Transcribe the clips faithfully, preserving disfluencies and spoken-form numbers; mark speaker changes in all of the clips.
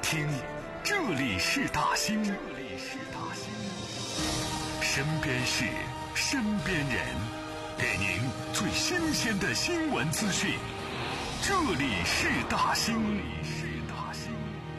Speaker 1: 听，这里是大兴，这里是大兴，身边事，身边人，给您最新鲜的新闻资讯。这里是大兴，这里是大兴。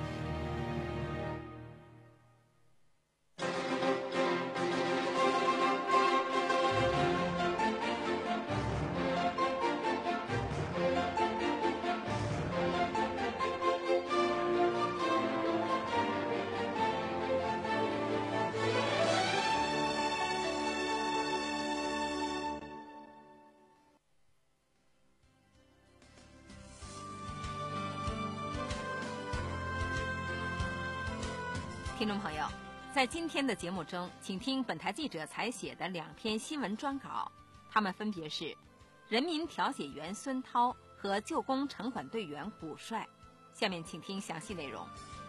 Speaker 2: 听众朋友，在今天的节目中，请听本台记者采写的两篇新闻专稿，他们分别是人民调解员孙涛和旧工城管队员古帅。下面请听详细内容。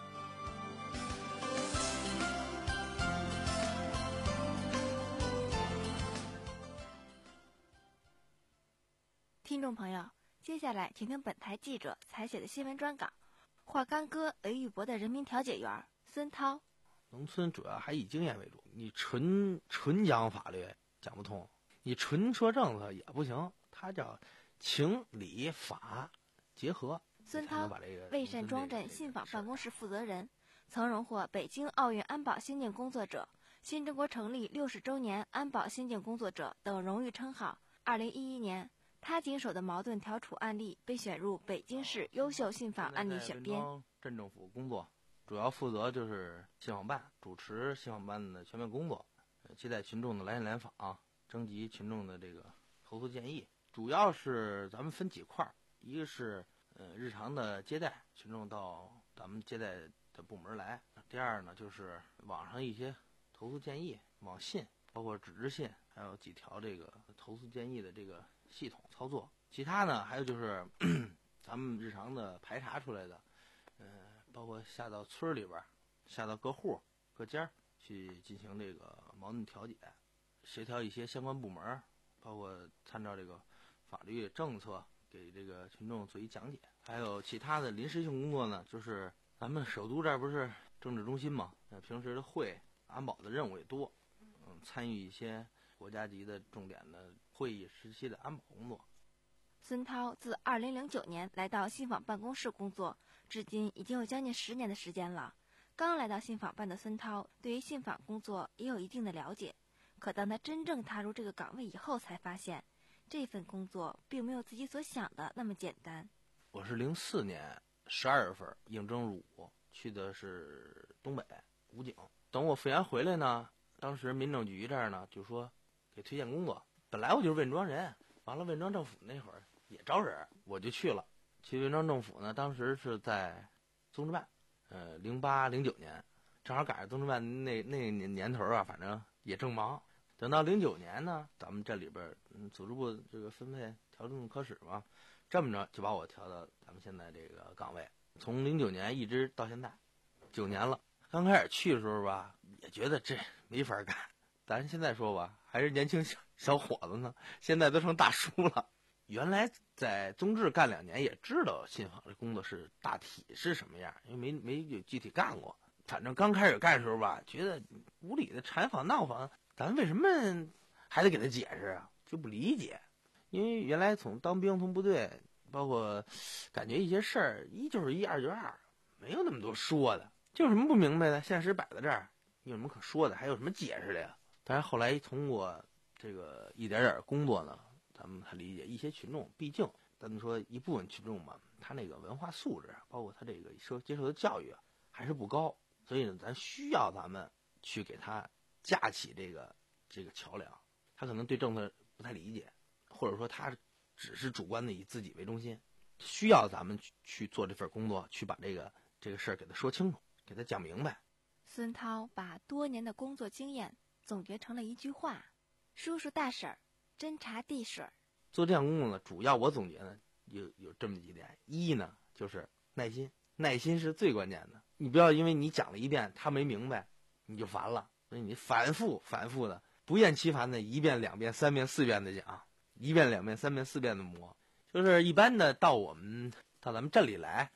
Speaker 3: 听众朋友，接下来请听本台记者采写的新闻专稿，华冈哥雷玉博的人民调解员孙涛。
Speaker 4: 农村主要还以经验为主，你纯纯讲法律讲不通，你纯说政策也不行，它叫情理法结合。
Speaker 3: 孙涛，魏善庄镇信访办公室负责人，曾荣获北京奥运安保先进工作者、新中国成立六十周年安保先进工作者等荣誉称号。二零一一年，他经手的矛盾调处案例被选入北京市优秀信访案例选编。
Speaker 4: 镇政府工作主要负责就是信访办，主持信访办的全面工作，接待群众的来信来访，征集群众的这个投诉建议。主要是咱们分几块，一个是呃日常的接待，群众到咱们接待的部门来；第二呢，就是网上一些投诉建议，网信，包括纸质信，还有几条这个投诉建议的这个系统操作。其他呢，还有就是咱们日常的排查出来的。呃，包括下到村里边，下到各户、各家去进行这个矛盾调解，协调一些相关部门，包括参照这个法律政策给这个群众做一讲解。还有其他的临时性工作呢，就是咱们首都这儿不是政治中心嘛，呃，平时的会、安保的任务也多，嗯，参与一些国家级的重点的会议时期的安保工作。
Speaker 3: 孙涛自二零零九年来到信访办公室工作，至今已经有将近十年的时间了。刚来到信访办的孙涛，对于信访工作也有一定的了解。可当他真正踏入这个岗位以后，才发现这份工作并没有自己所想的那么简单。
Speaker 4: 我是零四年十二月份应征入伍，去的是东北武警。等我复员回来呢，当时民政局这儿呢就说给推荐工作。本来我就是魏庄人，完了魏庄政府那会儿也招人，我就去了。去魏庄政府呢，当时是在综治办，呃，零八零九年，正好赶上综治办那那年年头啊，反正也正忙。等到零九年呢，咱们这里边嗯组织部这个分配调整科室嘛，这么着就把我调到咱们现在这个岗位，从零九年一直到现在，九年了。刚开始去的时候吧，也觉得这没法干。咱现在说吧，还是年轻小小伙子呢，现在都成大叔了。原来在综治干两年，也知道信访这工作是大体是什么样，因为没没有具体干过。反正刚开始干的时候吧，觉得无理的缠访闹访，咱为什么还得给他解释啊？就不理解。因为原来从当兵从部队，包括感觉一些事儿一就是一，二就是二，没有那么多说的。就有什么不明白的，现实摆在这儿，你有什么可说的？还有什么解释的呀？但是后来通过这个一点点工作呢，咱们才理解一些群众，毕竟咱们说一部分群众嘛，他那个文化素质，包括他这个受接受的教育还是不高，所以呢，咱需要咱们去给他架起这个这个桥梁。他可能对政策不太理解，或者说他只是主观的以自己为中心，需要咱们去去做这份工作，去把这个这个事儿给他说清楚，给他讲明白。
Speaker 3: 孙涛把多年的工作经验总结成了一句话：叔叔大婶儿，侦查地水。
Speaker 4: 做这项工作呢，主要我总结呢有有这么几点。一呢就是耐心，耐心是最关键的。你不要因为你讲了一遍他没明白你就烦了，所以你反复反复的不厌其烦的一遍两遍三遍四遍的讲，一遍两遍三遍四遍的磨。就是一般的到我们到咱们镇里来，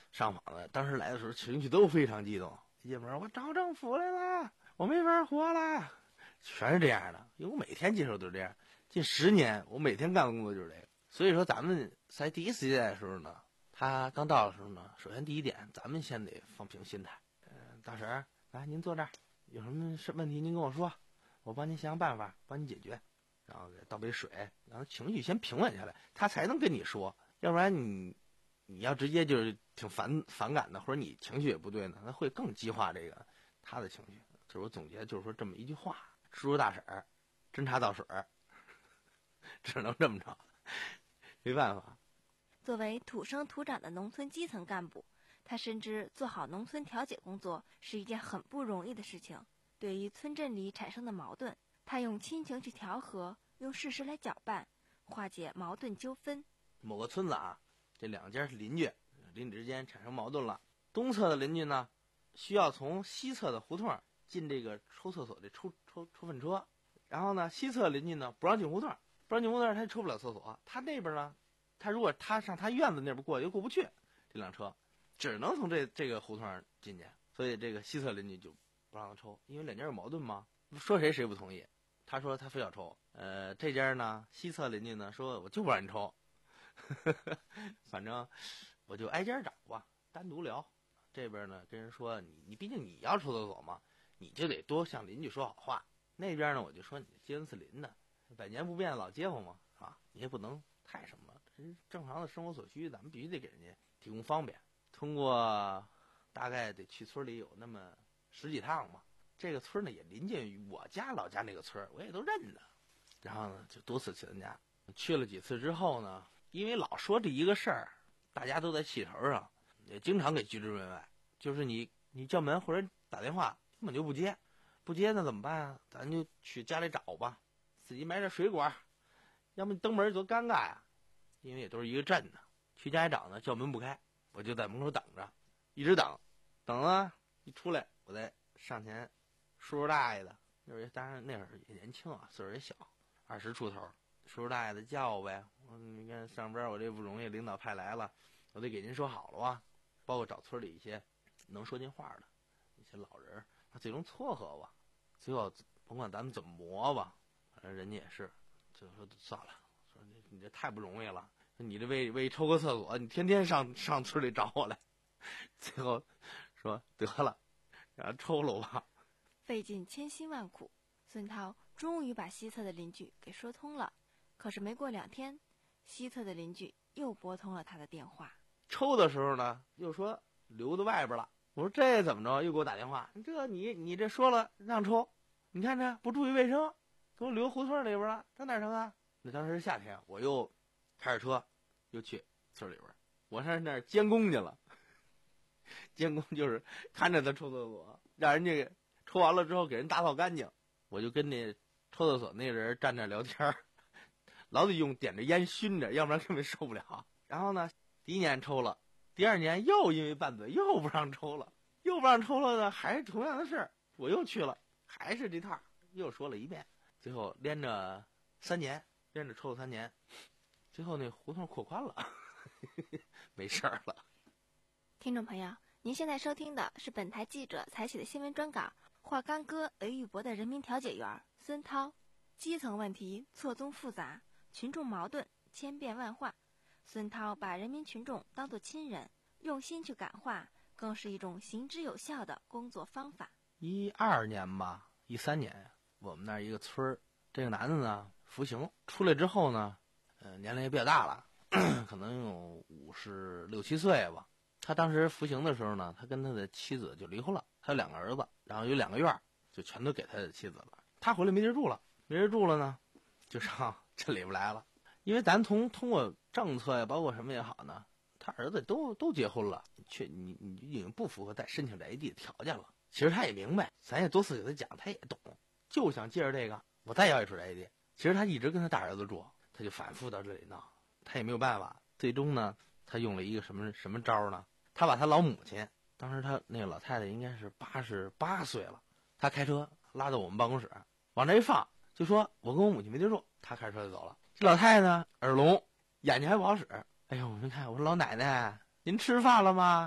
Speaker 4: 上访的，当时来的时候情绪都非常激动，一进门我找政府来了，我没法活了，全是这样的。因为我每天接受都是这样，近十年我每天干的工作就是这个。所以说咱们在第一次接待的时候呢，他刚到的时候呢，首先第一点，咱们先得放平心态。嗯、呃，大婶来，您坐这儿，有什么事问题您跟我说，我帮您想想办法，帮你解决。然后给倒杯水，让他情绪先平稳下来，他才能跟你说。要不然你你要直接就是挺反反感的，或者你情绪也不对呢，那会更激化这个他的情绪。这是我总结，就是说这么一句话：知足大婶儿，斟茶倒水儿，只能这么着，没办法。
Speaker 3: 作为土生土长的农村基层干部，他深知做好农村调解工作是一件很不容易的事情。对于村镇里产生的矛盾，他用亲情去调和，用事实来搅拌，化解矛盾纠纷。
Speaker 4: 某个村子啊，这两家是邻居，邻居之间产生矛盾了。东侧的邻居呢，需要从西侧的胡同进这个抽厕所的抽抽抽粪车，然后呢，西侧邻居呢不让进胡同，不让进胡同，他抽不了厕所。他那边呢，他如果他上他院子那边过又过不去，这辆车只能从这这个胡同进去，所以这个西侧邻居就不让他抽，因为两家有矛盾嘛，说谁谁不同意。他说他非要抽，呃，这家呢，西侧邻居呢说我就不让你抽，反正我就挨家找吧，单独聊。这边呢跟人说你你毕竟你要抽厕所嘛，你就得多向邻居说好话。那边呢我就说你街坊四邻的，百年不变的老街坊嘛，啊，你也不能太什么，这是正常的生活所需，咱们必须得给人家提供方便。通过大概得去村里有那么十几趟嘛。这个村呢也临近于我家老家那个村，我也都认得。然后呢就多次去人家，去了几次之后呢，因为老说这一个事儿，大家都在气头上，也经常给拒之门外。就是你你叫门或者打电话根本就不接，不接那怎么办啊？咱就去家里找吧，自己买点水果，要么登门多尴尬呀。因为也都是一个镇的，去家里找呢，叫门不开，我就在门口等着，一直等，等啊一出来，我再上前。叔叔大爷的，那会儿当然那会儿也年轻啊，岁数也小，二十出头。叔叔大爷的叫我呗，我你看上边我这不容易，领导派来了，我得给您说好了啊。包括找村里一些能说进话的一些老人，他最终撮合吧，最后甭管咱们怎么磨吧，反正人家也是，就说算了，说你你这太不容易了，你这为为抽个厕所，你天天上上村里找我来，最后说得了，让他抽了吧。
Speaker 3: 费尽千辛万苦，孙涛终于把西侧的邻居给说通了。可是没过两天，西侧的邻居又拨通了他的电话。
Speaker 4: 抽的时候呢，又说留在外边了。我说这怎么着？又给我打电话，这你你这说了让抽，你看这不注意卫生，给我留胡同里边了，这哪成啊？那当时是夏天，我又开着车又去村里边，我上那儿监工去了。监工就是看着他抽厕所，让人家抽完了之后给人打扫干净，我就跟那抽厕所那人站那聊天，老得用点着烟熏着，要不然根本受不了。然后呢，第一年抽了，第二年又因为拌嘴又不让抽了，又不让抽了呢，还是同样的事儿，我又去了，还是这套，又说了一遍，最后连着三年，连着抽了三年，最后那胡同扩宽了，没事儿了。
Speaker 3: 听众朋友，您现在收听的是本台记者采写的新闻专稿。华冈哥雷玉博的人民调解员孙涛，基层问题错综复杂，群众矛盾千变万化。孙涛把人民群众当作亲人，用心去感化，更是一种行之有效的工作方法。
Speaker 4: 一二年吧，一三年，我们那儿一个村儿，这个男的呢服刑出来之后呢，呃，年龄也比较大了，可能有五十六七岁吧。他当时服刑的时候呢，他跟他的妻子就离婚了，他有两个儿子，然后有两个院儿，就全都给他的妻子了。他回来没地儿住了，没地儿住了呢，就上镇里边来了。因为咱从通过政策呀，包括什么也好呢，他儿子都都结婚了，却你你已经不符合再申请宅地的条件了。其实他也明白，咱也多次给他讲，他也懂，就想借着这个我再要一处宅地。其实他一直跟他大儿子住，他就反复到这里闹，他也没有办法。最终呢，他用了一个什么什么招呢？他把他老母亲，当时他那个老太太应该是八十八岁了，他开车拉到我们办公室，往这一放，就说我跟我母亲没地住，他开车就走了。这老太太呢，耳聋，眼睛还不好使。哎呦，您看我说老奶奶，您吃饭了吗？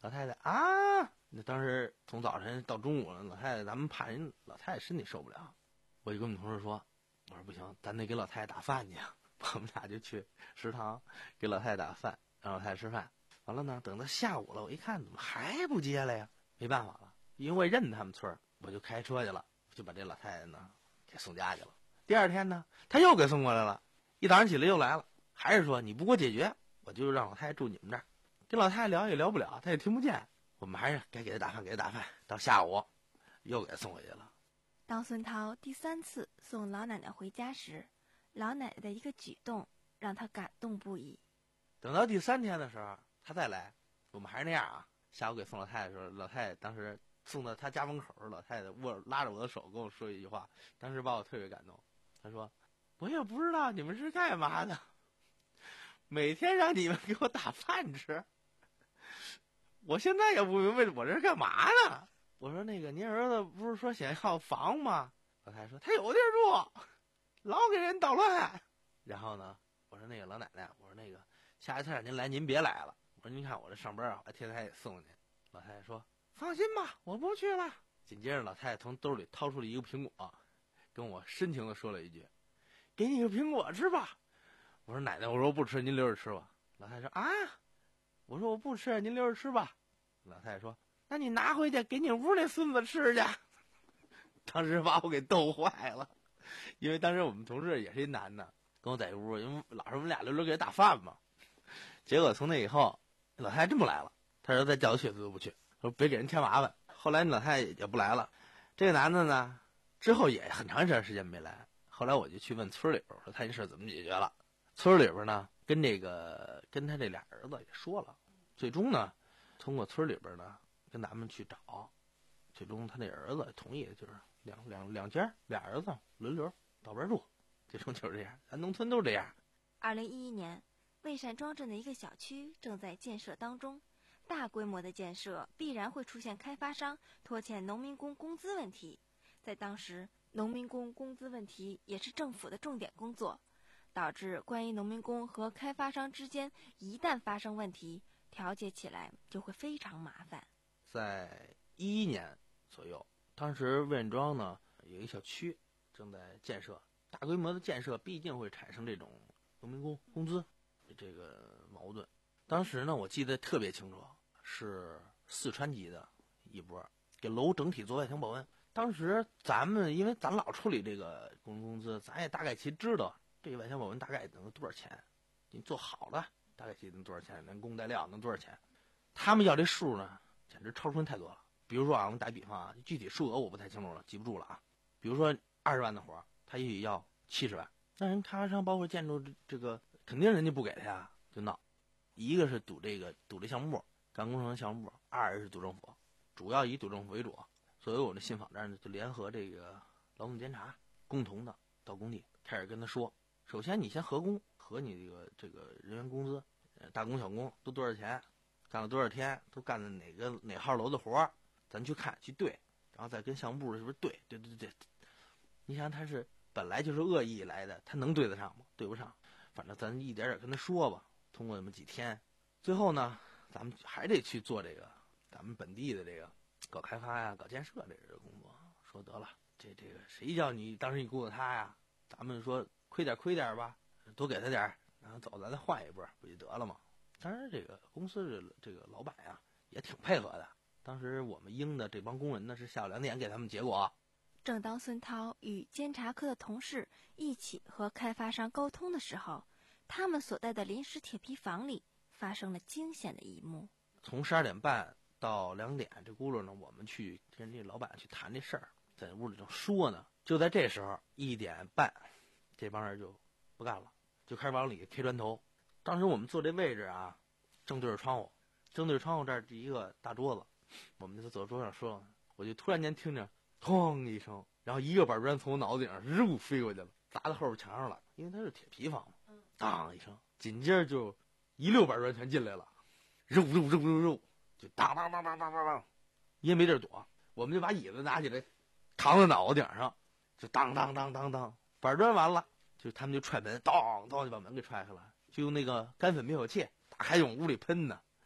Speaker 4: 老太太啊，那当时从早晨到中午了，老太太咱们怕人老太太身体受不了，我就跟我们同事说，我说不行，咱得给老太太打饭去。我们俩就去食堂给老太太打饭，让老太太吃饭。完了呢，等到下午了，我一看怎么还不接来呀？没办法了，因为认他们村，我就开车去了，就把这老太太呢给送家去了。第二天呢，他又给送过来了，一早上起来又来了，还是说你不给我解决，我就让老太太住你们这儿。跟老太太聊也聊不了，她也听不见，我们还是该给她打饭，给她打饭。到下午又给她送回去了。
Speaker 3: 当孙涛第三次送老奶奶回家时，老奶奶的一个举动让他感动不已。
Speaker 4: 等到第三天的时候，他再来，我们还是那样啊。下午给送老太太的时候，老太太当时送到他家门口，老太太握拉着我的手跟我说一句话，当时把我特别感动。他说：“我也不知道你们是干嘛的，每天让你们给我打饭吃，我现在也不明白我这是干嘛呢。”我说：“那个您儿子不是说想要房吗？”老太太说：“他有地儿住，老给人捣乱。”然后呢，我说：“那个老奶奶，我说那个下一次让您来，您别来了。我说您看我这上班啊，我天天还得送您。”老太太说：“放心吧，我不去了。”紧接着，老太太从兜里掏出了一个苹果，跟我深情地说了一句：“给你个苹果吃吧。”我说：“奶奶，我说我不吃，您留着吃吧。”老太太说：“啊，我说我不吃，您留着吃吧。”老太太说：“那你拿回去给你屋那孙子吃去。”当时把我给逗坏了，因为当时我们同事也是一男的，跟我在一屋，因为老是我们俩轮流给他打饭嘛。结果从那以后，老太太真不来了，他说再叫我去他都不去，说别给人添麻烦。后来老太太也不来了，这个男的呢，之后也很长一段时间没来。后来我就去问村里边，说他这事怎么解决了。村里边呢，跟这个跟他这俩儿子也说了，最终呢，通过村里边呢跟咱们去找，最终他那儿子同意，就是两两两家俩儿子轮流到边住，最终就是这样，咱农村都这样。
Speaker 3: 二零一一年，蔚山庄镇的一个小区正在建设当中，大规模的建设必然会出现开发商拖欠农民工工资问题。在当时，农民工工资问题也是政府的重点工作，导致关于农民工和开发商之间一旦发生问题，调解起来就会非常麻烦。
Speaker 4: 在一一年左右，当时魏院庄呢有一个小区正在建设，大规模的建设必定会产生这种农民工工资这个矛盾。当时呢，我记得特别清楚，是四川籍的一波给楼整体做外墙保温。当时咱们因为咱老处理这个工人工资，咱也大概其知道这个外墙保温大概能多少钱，你做好了大概其能多少钱，连工带料能多少钱。他们要这数呢，简直超出人太多了。比如说啊，我们打比方啊，具体数额我不太清楚了，记不住了啊。比如说二十万的活，他也许要七十万，那人开发商包括建筑这这个，肯定人家不给他呀，就闹。一个是赌这个赌这项目部，干工程项目部；二是赌政府，主要以赌政府为主。所以我们信访站呢就联合这个劳动监察，共同的到工地开始跟他说，首先你先核工，核你这个这个人员工资，大工小工都多少钱，干了多少天，都干的哪个哪号楼的活，咱去看去对，然后再跟项目部是不是对对对对。你想他是本来就是恶意来的，他能对得上吗？对不上。反正咱一点点跟他说吧，通过那么几天，最后呢，咱们还得去做这个咱们本地的这个搞开发呀、搞建设这个工作。说得了，这这个谁叫你当时你雇的他呀？咱们说亏点亏点吧，多给他点，然后走咱再换一波，不就得了吗？当然，这个公司的这个老板呀也挺配合的。当时我们应的这帮工人呢是下午两点给他们结果。
Speaker 3: 正当孙涛与监察科的同事一起和开发商沟通的时候，他们所在的临时铁皮房里发生了惊险的一幕。
Speaker 4: 从十二点半到两点，这轱辘呢，我们去跟这老板去谈这事儿，在屋里正说呢。就在这时候，一点半，这帮人就不干了，就开始往里 K 砖头。当时我们坐这位置啊，正对着窗户，正对着窗户这儿是一个大桌子，我们就走桌上说，我就突然间听着砰一声，然后一个板砖从我脑子顶上肉飞过去了，砸到后边墙上了，因为它是铁皮房嘛，当一声，紧接着就一溜板砖全进来了，肉肉肉肉肉，就当当当当当当当，也没地儿躲，我们就把椅子拿起来扛在脑袋顶上，就当当当当当，板砖完了，就他们就踹门，当当就把门给踹开了，就用那个干粉灭火器打开往屋里喷呢。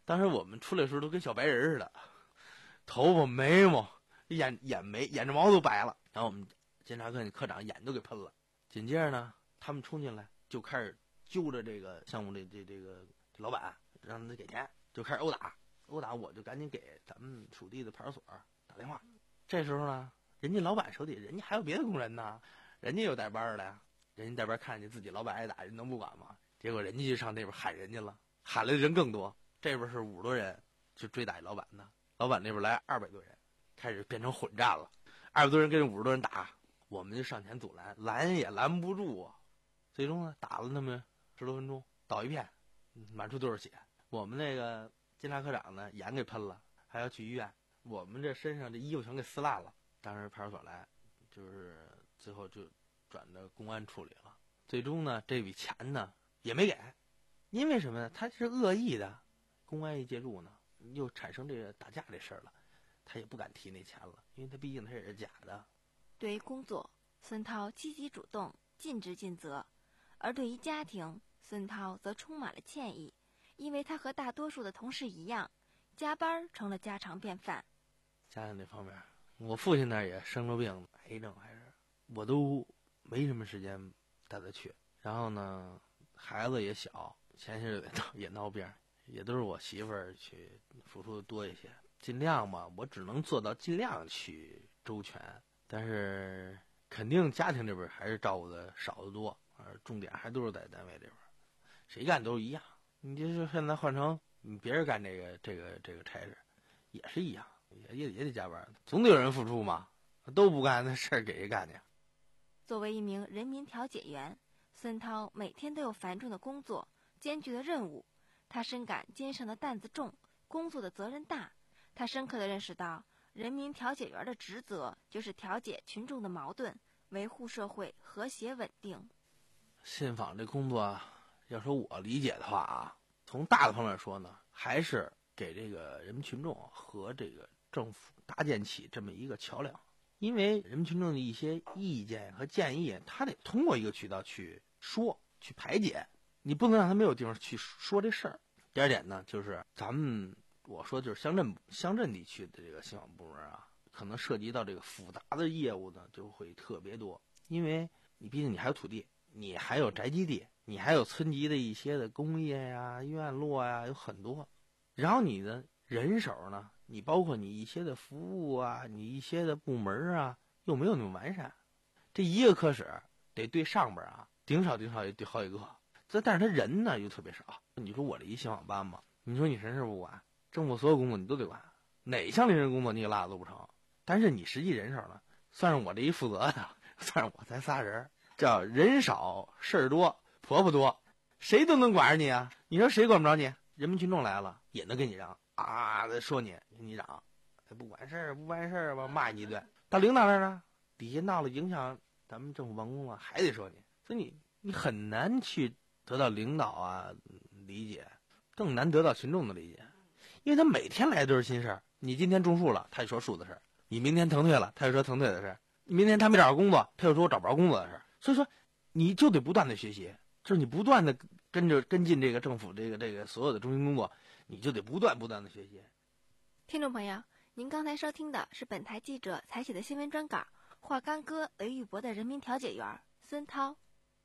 Speaker 4: 当时我们出来的时候都跟小白人似的，头发眉毛眼眼眉眼睫毛都白了，然后我们检察科科长眼都给喷了。紧接着呢，他们冲进来就开始揪着这个项目这这这个这老板，让他给钱，就开始殴打殴打。我就赶紧给咱们属地的派出所打电话。这时候呢，人家老板手底人家还有别的工人呢，人家有带班的呀，人家带班看见自己老板挨打，人能不管吗？结果人家就上那边喊人家了，喊来的人更多，这边是五十多人去追打老板的，老板那边来二百多人，开始变成混战了，二百多人跟着五十多人打，我们就上前阻拦，拦也拦不住啊。最终呢，打了那么十多分钟，倒一片，满处都是血。我们那个监察科长呢，眼给喷了，还要去医院。我们这身上这衣服全给撕烂了。当时派出所来，就是最后就转到公安处理了。最终呢，这笔钱呢也没给，因为什么呢？他是恶意的，公安一介入呢，又产生这个打架这事儿了，他也不敢提那钱了，因为他毕竟他也是假的。
Speaker 3: 对于工作，孙涛积极主动，尽职尽责；而对于家庭，孙涛则充满了歉意，因为他和大多数的同事一样，加班成了家常便饭。
Speaker 4: 家庭这方面，我父亲那儿也生了病，癌症还是，我都没什么时间带他去。然后呢，孩子也小，前些日子也闹病，也都是我媳妇儿去付出的多一些。尽量嘛，我只能做到尽量去周全，但是肯定家庭这边还是照顾的少得多，而重点还都是在单位这边，谁干都一样。你就是现在换成别人干这个这个这个差事，也是一样，也也也得加班，总得有人付出嘛，都不干那事儿给谁干去？
Speaker 3: 作为一名人民调解员，孙涛每天都有繁重的工作、艰巨的任务，他深感肩上的担子重，工作的责任大。他深刻地认识到，人民调解员的职责就是调解群众的矛盾，维护社会和谐稳定。
Speaker 4: 信访这工作啊，要说我理解的话啊，从大的方面说呢，还是给这个人民群众和这个政府搭建起这么一个桥梁。因为人民群众的一些意见和建议，他得通过一个渠道去说、去排解，你不能让他没有地方去说这事儿。第二点呢，就是咱们我说就是乡镇乡镇地区的这个信访部门啊，可能涉及到这个复杂的业务呢，就会特别多。因为你毕竟你还有土地，你还有宅基地，你还有村级的一些的工业呀、院落呀，有很多。然后你的人手呢，你包括你一些的服务啊，你一些的部门啊，又没有那么完善。这一个科室得对上边啊，顶少顶少也得好几个。这但是他人呢又特别少。你说我这一信访班嘛，你说你什么事不管，政府所有工作你都得管，哪项临时工作你也落都不成。但是你实际人手呢，算是我这一负责的，算是我才仨人，叫人少事儿多，婆婆多，谁都能管着你啊。你说谁管不着你？人民群众来了也能跟你嚷啊，说你跟你嚷，不管事儿不办事儿吧，骂你一顿。到领导那儿呢，底下闹了影响咱们政府办公了，还得说你，所以你你很难去得到领导啊理解，更难得到群众的理解，因为他每天来都是新事儿。你今天种树了，他就说树的事儿；你明天腾退了，他就说腾退的事儿；明天他没找着工作，他就说我找不着工作的事儿。所以说，你就得不断的学习，就是你不断的跟着跟进这个政府这个这个所有的中心工作，你就得不断不断的学习。
Speaker 3: 听众朋友，您刚才收听的是本台记者采写的新闻专稿，华冈哥雷玉博的人民调解员孙涛。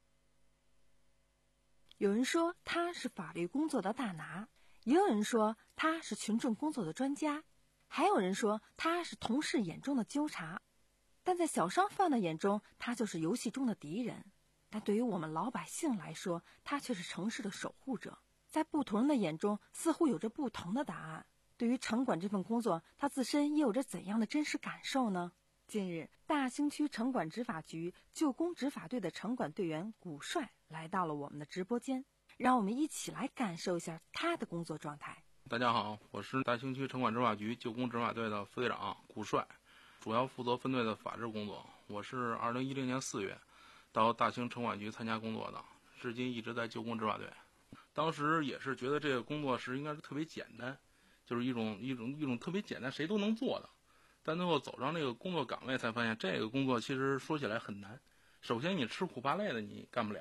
Speaker 5: 有人说他是法律工作的大拿，也有人说他是群众工作的专家，还有人说他是同事眼中的纠察。但在小商贩的眼中，他就是游戏中的敌人。但对于我们老百姓来说，他却是城市的守护者。在不同人的眼中，似乎有着不同的答案。对于城管这份工作，他自身又有着怎样的真实感受呢？近日，大兴区城管执法局旧宫执法队的城管队员古帅来到了我们的直播间，让我们一起来感受一下他的工作状态。
Speaker 6: 大家好，我是大兴区城管执法局旧宫执法队的副队长古帅，主要负责分队的法制工作。我是二零一零年四月到大兴城管局参加工作的，至今一直在旧宫执法队。当时也是觉得这个工作是应该是特别简单，就是一种一种一种特别简单谁都能做的。但最后走上这个工作岗位才发现，这个工作其实说起来很难。首先你吃苦怕累的你干不了，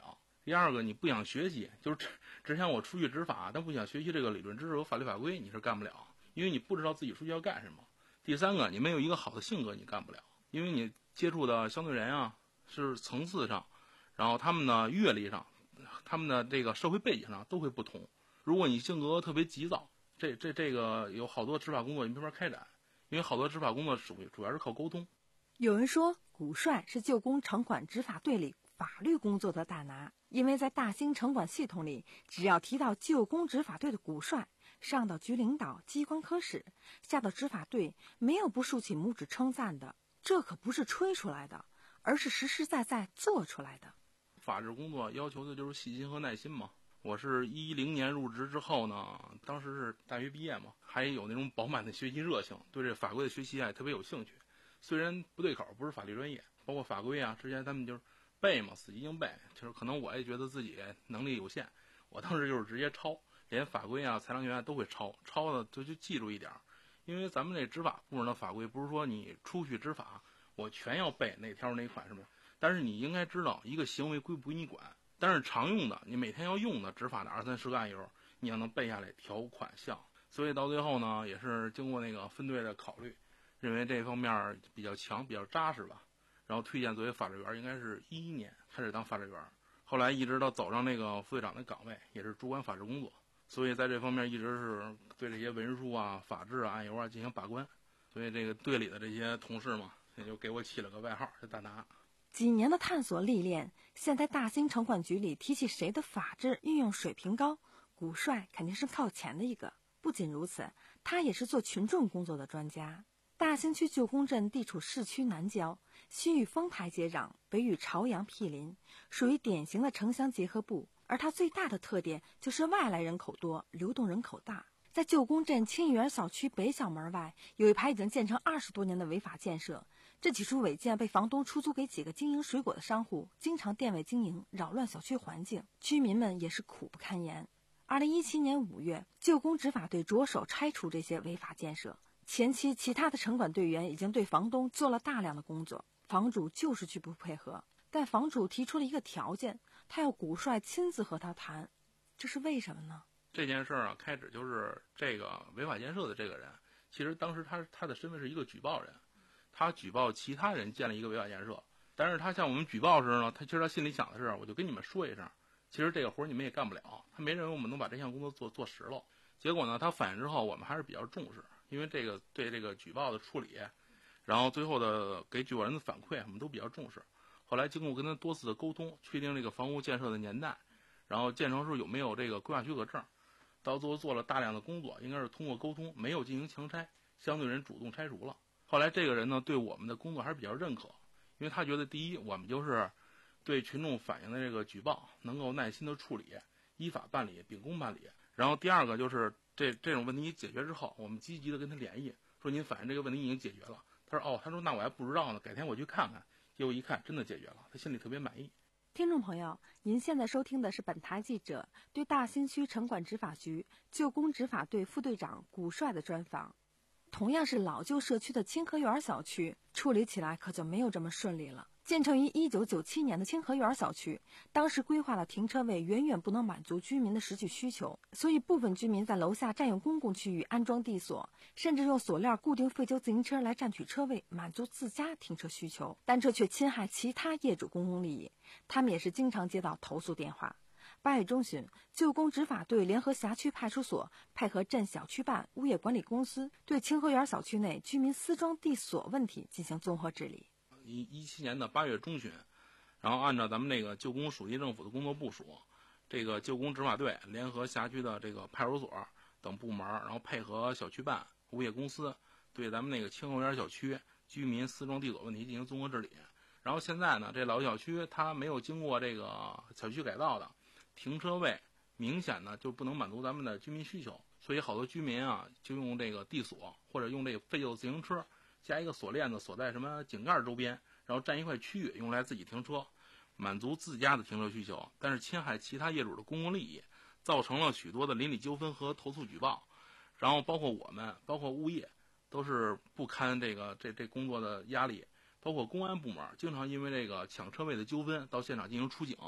Speaker 6: 第二个，你不想学习，就是只只想我出去执法，但不想学习这个理论知识和法律法规，你是干不了，因为你不知道自己出去要干什么。第三个，你没有一个好的性格，你干不了，因为你接触的相对人啊是层次上，然后他们的阅历上，他们的这个社会背景上都会不同。如果你性格特别急躁，这这这个有好多执法工作你没法开展，因为好多执法工作主主要是靠沟通。
Speaker 5: 有人说，古帅是旧宫城管执法队里法律工作的大拿，因为在大兴城管系统里，只要提到旧宫执法队的古帅，上到局领导、机关科室，下到执法队，没有不竖起拇指称赞的。这可不是吹出来的，而是实实在在做出来的。
Speaker 6: 法治工作要求的就是细心和耐心嘛。我是一零年入职之后呢，当时是大学毕业嘛，还有那种饱满的学习热情，对这法规的学习啊特别有兴趣。虽然不对口，不是法律专业，包括法规啊，之前他们就是背嘛，死记硬背。就是可能我也觉得自己能力有限，我当时就是直接抄，连法规啊、裁量权啊都会抄，抄的就就记住一点。因为咱们这执法部门的法规，不是说你出去执法，我全要背哪条哪款什么，但是你应该知道一个行为归不归你管。但是常用的，你每天要用的执法的二三十个案由，你要能背下来条款项。所以到最后呢，也是经过那个分队的考虑，认为这方面比较强，比较扎实吧，然后推荐作为法制员，应该是一一年开始当法制员，后来一直到走上那个副队长的岗位，也是主管法制工作。所以在这方面一直是对这些文书啊、法制啊、案由啊进行把关。所以这个队里的这些同事嘛，也就给我起了个外号，叫大拿。
Speaker 5: 几年的探索历练，现在大兴城管局里提起谁的法制运用水平高，古帅肯定是靠前的一个。不仅如此，他也是做群众工作的专家。大兴区旧宫镇地处市区南郊，西与丰台接壤，北与朝阳毗邻，属于典型的城乡结合部。而它最大的特点就是外来人口多，流动人口大。在旧宫镇清义园小区北小门外，有一排已经建成二十多年的违法建设。这几处违建被房东出租给几个经营水果的商户，经常店外经营，扰乱小区环境，居民们也是苦不堪言。二零一七年五月，旧宫执法队着手拆除这些违法建设。前期其他的城管队员已经对房东做了大量的工作，房主就是拒不配合。但房主提出了一个条件，他要古帅亲自和他谈，这是为什么呢？
Speaker 6: 这件事儿啊，开始就是这个违法建设的这个人，其实当时他他的身份是一个举报人，他举报其他人建了一个违法建设，但是他向我们举报时呢，他其实他心里想的是，我就跟你们说一声，其实这个活你们也干不了，他没认为我们能把这项工作做做实了。结果呢，他反映之后，我们还是比较重视，因为这个对这个举报的处理，然后最后的给举报人的反馈，我们都比较重视。后来经过跟他多次的沟通，确定这个房屋建设的年代，然后建成时有没有这个规划许可证，到最后做了大量的工作，应该是通过沟通，没有进行强拆，相对人主动拆除了。后来这个人呢，对我们的工作还是比较认可，因为他觉得第一，我们就是对群众反映的这个举报能够耐心的处理，依法办理，秉公办理。然后第二个就是这这种问题解决之后，我们积极的跟他联系，说您反映这个问题已经解决了。他说哦，他说那我还不知道呢，改天我去看看。结果一看，真的解决了，他心里特别满意。
Speaker 5: 听众朋友，您现在收听的是本台记者对大兴区城管执法局旧宫执法队副队长古帅的专访。同样是老旧社区的清河园小区，处理起来可就没有这么顺利了。建成于一九九七年的清河园小区，当时规划的停车位远远不能满足居民的实际需求，所以部分居民在楼下占用公共区域安装地锁，甚至用锁链固定废旧自行车来占取车位，满足自家停车需求，但这却侵害其他业主公共利益。他们也是经常接到投诉电话。八月中旬，旧宫执法队联合辖区派出所，配合镇小区办、物业管理公司，对清河园小区内居民私装地锁问题进行综合治理。
Speaker 6: 一一七年的八月中旬，然后按照咱们那个旧宫属地政府的工作部署，这个旧宫执法队联合辖区的这个派出所等部门，然后配合小区办、物业公司，对咱们那个清河园小区居民私装地锁问题进行综合治理。然后现在呢，这老小区它没有经过这个小区改造的，停车位明显呢就不能满足咱们的居民需求，所以好多居民啊就用这个地锁或者用这个废旧自行车加一个锁链子锁在什么井盖周边，然后占一块区域用来自己停车，满足自家的停车需求，但是侵害其他业主的公共利益，造成了许多的邻里纠纷和投诉举报。然后包括我们，包括物业，都是不堪这个这这工作的压力，包括公安部门经常因为这个抢车位的纠纷到现场进行出警。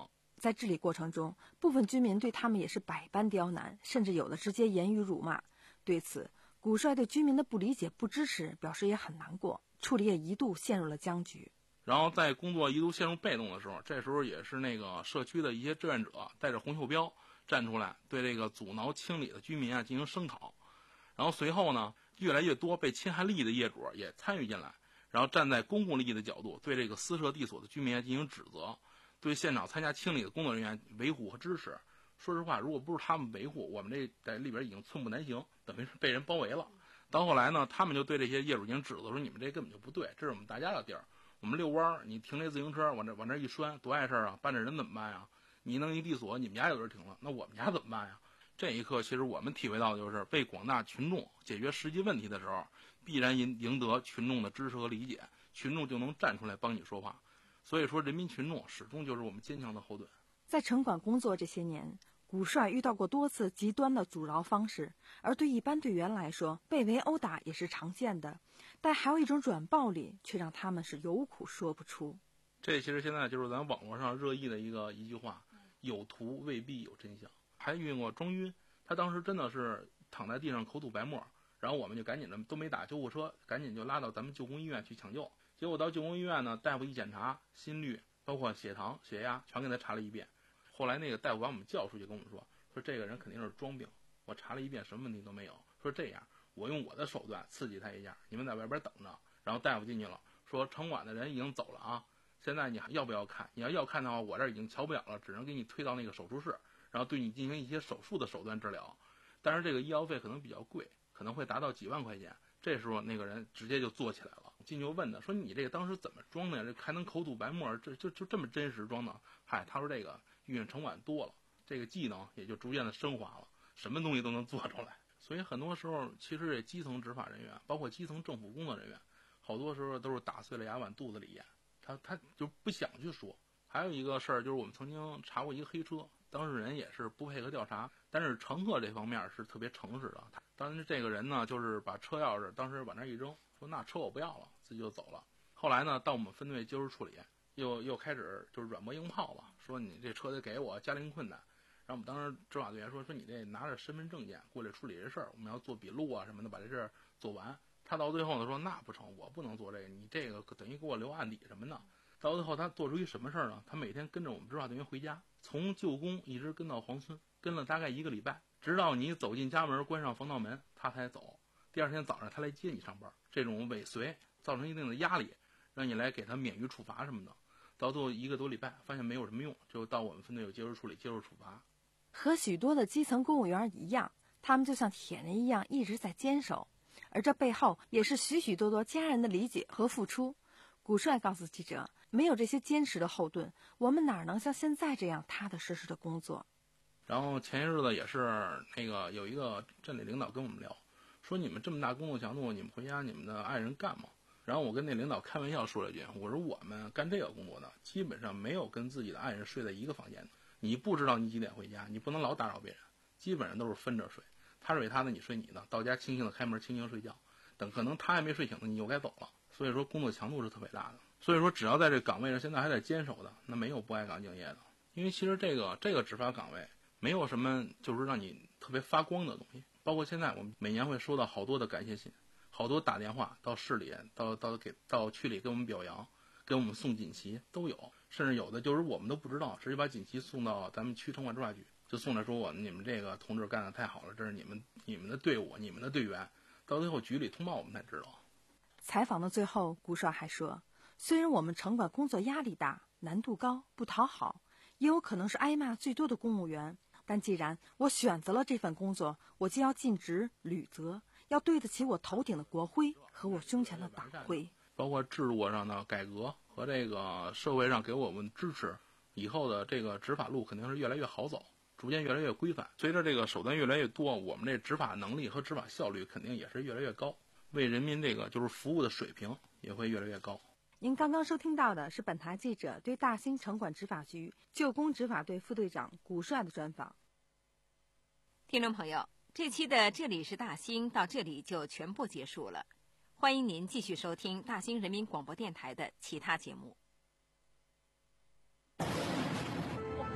Speaker 5: 在治理过程中，部分居民对他们也是百般刁难，甚至有的直接言语辱骂。对此，古帅对居民的不理解、不支持表示也很难过，处理也一度陷入了僵局。
Speaker 6: 然后在工作一度陷入被动的时候，这时候也是那个社区的一些志愿者带着红袖标站出来，对这个阻挠清理的居民啊进行声讨。然后随后呢，越来越多被侵害利益的业主也参与进来，然后站在公共利益的角度，对这个私设地所的居民进行指责，对现场参加清理的工作人员维护和支持。说实话，如果不是他们维护，我们这在里边已经寸步难行，等于是被人包围了。到后来呢，他们就对这些业主进行指责，说你们这根本就不对，这是我们大家的地儿，我们遛弯儿，你停这自行车往这往这一拴，多碍事儿啊！搬着人怎么办呀？你弄一地锁，你们家有人停了，那我们家怎么办呀？这一刻，其实我们体会到的就是，为广大群众解决实际问题的时候，必然赢赢得群众的支持和理解，群众就能站出来帮你说话。所以说，人民群众始终就是我们坚强的后盾。
Speaker 5: 在城管工作这些年，古帅遇到过多次极端的阻挠方式，而对一般队员来说，被围殴打也是常见的。但还有一种软暴力，却让他们是有苦说不出。
Speaker 6: 这其实现在就是咱网络上热议的一个一句话：有图未必有真相。还遇过庄晕，他当时真的是躺在地上口吐白沫，然后我们就赶紧的都没打救护车，赶紧就拉到咱们救工医院去抢救。结果到救工医院呢，大夫一检查，心率包括血糖、血压全给他查了一遍。后来那个大夫把我们叫出去跟我们说，说这个人肯定是装病，我查了一遍什么问题都没有。说这样，我用我的手段刺激他一下，你们在外边等着。然后大夫进去了，说城管的人已经走了啊，现在你还要不要看？你要要看的话，我这儿已经瞧不了了，只能给你推到那个手术室，然后对你进行一些手术的手段治疗。但是这个医药费可能比较贵，可能会达到几万块钱。这时候那个人直接就坐起来了，进去就问他说：“你这个当时怎么装的呀？这还能口吐白沫，这就就这么真实装的？”嗨，他说这个遇见城管多了，这个技能也就逐渐的升华了，什么东西都能做出来。所以很多时候，其实这基层执法人员，包括基层政府工作人员，好多时候都是打碎了牙往肚子里咽，他他就不想去说。还有一个事儿就是我们曾经查过一个黑车，当事人也是不配合调查，但是乘客这方面是特别诚实的。当时这个人呢，就是把车钥匙当时往那一扔，说那车我不要了，自己就走了。后来呢，到我们分队接触处理，又又开始就是软磨硬泡了，说你这车得给我，家庭困难。然后我们当时执法队员说说你这拿着身份证件过来处理这事儿，我们要做笔录啊什么的，把这事儿做完。他到最后呢说那不成，我不能做这个，你这个等于给我留案底什么的。到最后他做出一什么事儿呢？他每天跟着我们执法队员回家，从旧宫一直跟到黄村，跟了大概一个礼拜，直到你走进家门关上防盗门他才走。第二天早上他来接你上班，这种尾随造成一定的压力，让你来给他免于处罚什么的。到最后一个多礼拜发现没有什么用，就到我们分队有接受处理接受处罚。
Speaker 5: 和许多的基层公务员一样，他们就像铁人一样一直在坚守，而这背后也是许许多多家人的理解和付出。古帅告诉记者，没有这些坚实的后盾，我们哪能像现在这样踏踏实实的工作。
Speaker 6: 然后前些日子也是那个有一个镇里领导跟我们聊，说你们这么大工作强度，你们回家你们的爱人干吗？然后我跟那领导开玩笑说了一句，我说我们干这个工作的基本上没有跟自己的爱人睡在一个房间的，你不知道你几点回家，你不能老打扰别人，基本上都是分着睡，他睡他的，你睡你的，到家轻轻的开门轻轻睡觉，等可能他还没睡醒呢，你又该走了。所以说工作强度是特别大的，所以说只要在这岗位上现在还在坚守的，那没有不爱岗敬业的。因为其实这个这个执法岗位没有什么就是让你特别发光的东西，包括现在我们每年会收到好多的感谢信，好多打电话到市里到到给到区里给我们表扬，给我们送锦旗都有，甚至有的就是我们都不知道，直接把锦旗送到咱们区城管执法局，就送来说我们你们这个同志干得太好了，这是你们你们的队伍你们的队员，到最后局里通报我们才知道。
Speaker 5: 采访的最后，古帅还说，虽然我们城管工作压力大，难度高，不讨好，也有可能是挨骂最多的公务员，但既然我选择了这份工作，我就要尽职履责，要对得起我头顶的国徽和我胸前的党徽。
Speaker 6: 包括制度上的改革和这个社会上给我们支持，以后的这个执法路肯定是越来越好走，逐渐越来越规范。随着这个手段越来越多，我们这执法能力和执法效率肯定也是越来越高，为人民这个就是服务的水平也会越来越高。
Speaker 5: 您刚刚收听到的是本台记者对大兴城管执法局旧宫执法队副队长古帅的专访。
Speaker 2: 听众朋友，这期的这里是大兴到这里就全部结束了，欢迎您继续收听大兴人民广播电台的其他节目。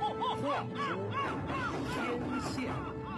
Speaker 7: 创出天下。